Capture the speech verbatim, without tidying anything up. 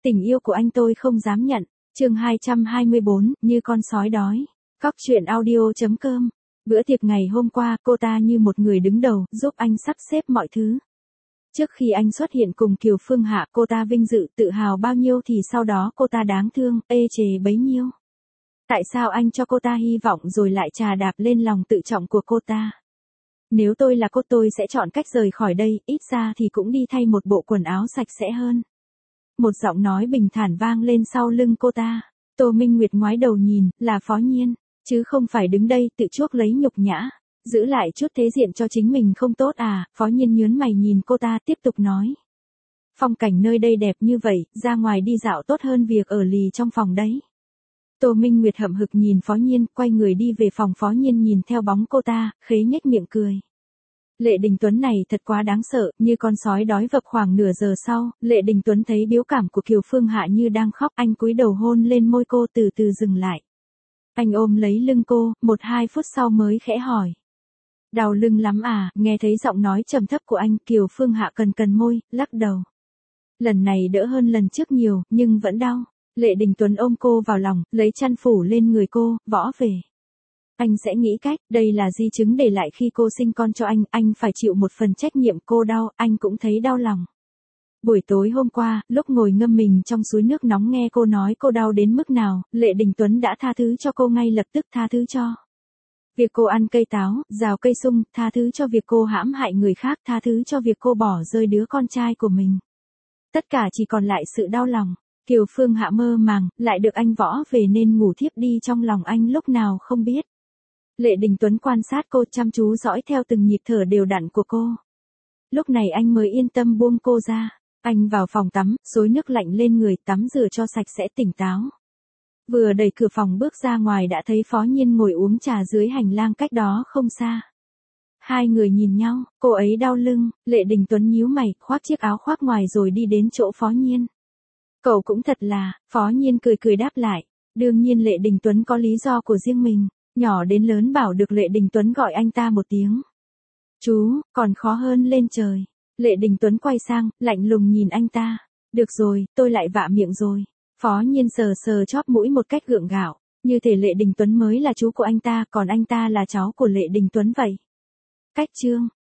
Tình yêu của anh tôi không dám nhận. Chương hai trăm hai mươi bốn, như con sói đói. Cóc truyện audio chấm com. Bữa tiệc ngày hôm qua, cô ta như một người đứng đầu, giúp anh sắp xếp mọi thứ. Trước khi anh xuất hiện cùng Kiều Phương Hạ, cô ta vinh dự, tự hào bao nhiêu thì sau đó cô ta đáng thương, ê chề bấy nhiêu. Tại sao anh cho cô ta hy vọng rồi lại trà đạp lên lòng tự trọng của cô ta? Nếu tôi là cô tôi sẽ chọn cách rời khỏi đây, ít ra thì cũng đi thay một bộ quần áo sạch sẽ hơn. Một giọng nói bình thản vang lên sau lưng cô ta. Tô Minh Nguyệt ngoái đầu nhìn, là Phó Nhiên, chứ không phải đứng đây tự chuốc lấy nhục nhã. Giữ lại chút thế diện cho chính mình không tốt à? Phó Nhiên nhướng mày nhìn cô ta tiếp tục nói. Phong cảnh nơi đây đẹp như vậy, ra ngoài đi dạo tốt hơn việc ở lì trong phòng đấy. Tô Minh Nguyệt hậm hực nhìn Phó Nhiên, quay người đi về phòng. Phó Nhiên nhìn theo bóng cô ta, khế nhếch miệng cười. Lệ Đình Tuấn này thật quá đáng sợ, như con sói đói vập. Khoảng nửa giờ sau, Lệ Đình Tuấn thấy biểu cảm của Kiều Phương Hạ như đang khóc, anh cúi đầu hôn lên môi cô từ từ dừng lại. Anh ôm lấy lưng cô, một hai phút sau mới khẽ hỏi. Đau lưng lắm à? Nghe thấy giọng nói trầm thấp của anh, Kiều Phương Hạ cần cần môi, lắc đầu. Lần này đỡ hơn lần trước nhiều, nhưng vẫn đau. Lệ Đình Tuấn ôm cô vào lòng, lấy chăn phủ lên người cô, võ về. Anh sẽ nghĩ cách, đây là di chứng để lại khi cô sinh con cho anh, anh phải chịu một phần trách nhiệm. Cô đau, anh cũng thấy đau lòng. Buổi tối hôm qua, lúc ngồi ngâm mình trong suối nước nóng nghe cô nói cô đau đến mức nào, Lệ Đình Tuấn đã tha thứ cho cô ngay lập tức, tha thứ cho việc cô ăn cây táo, rào cây sung, tha thứ cho việc cô hãm hại người khác, tha thứ cho việc cô bỏ rơi đứa con trai của mình. Tất cả chỉ còn lại sự đau lòng. Kiều Phương Hạ mơ màng, lại được anh võ về nên ngủ thiếp đi trong lòng anh lúc nào không biết. Lệ Đình Tuấn quan sát cô, chăm chú dõi theo từng nhịp thở đều đặn của cô. Lúc này anh mới yên tâm buông cô ra. Anh vào phòng tắm, xối nước lạnh lên người, tắm rửa cho sạch sẽ tỉnh táo. Vừa đẩy cửa phòng bước ra ngoài đã thấy Phó Nhiên ngồi uống trà dưới hành lang cách đó không xa. Hai người nhìn nhau, cô ấy đau lưng, Lệ Đình Tuấn nhíu mày, khoác chiếc áo khoác ngoài rồi đi đến chỗ Phó Nhiên. Cậu cũng thật là, Phó Nhiên cười cười đáp lại. Đương nhiên Lệ Đình Tuấn có lý do của riêng mình, nhỏ đến lớn bảo được Lệ Đình Tuấn gọi anh ta một tiếng chú, còn khó hơn lên trời. Lệ Đình Tuấn quay sang, lạnh lùng nhìn anh ta. Được rồi, tôi lại vạ miệng rồi. Phó Nhiên sờ sờ chóp mũi một cách gượng gạo, như thể Lệ Đình Tuấn mới là chú của anh ta, còn anh ta là cháu của Lệ Đình Tuấn vậy. Cách chương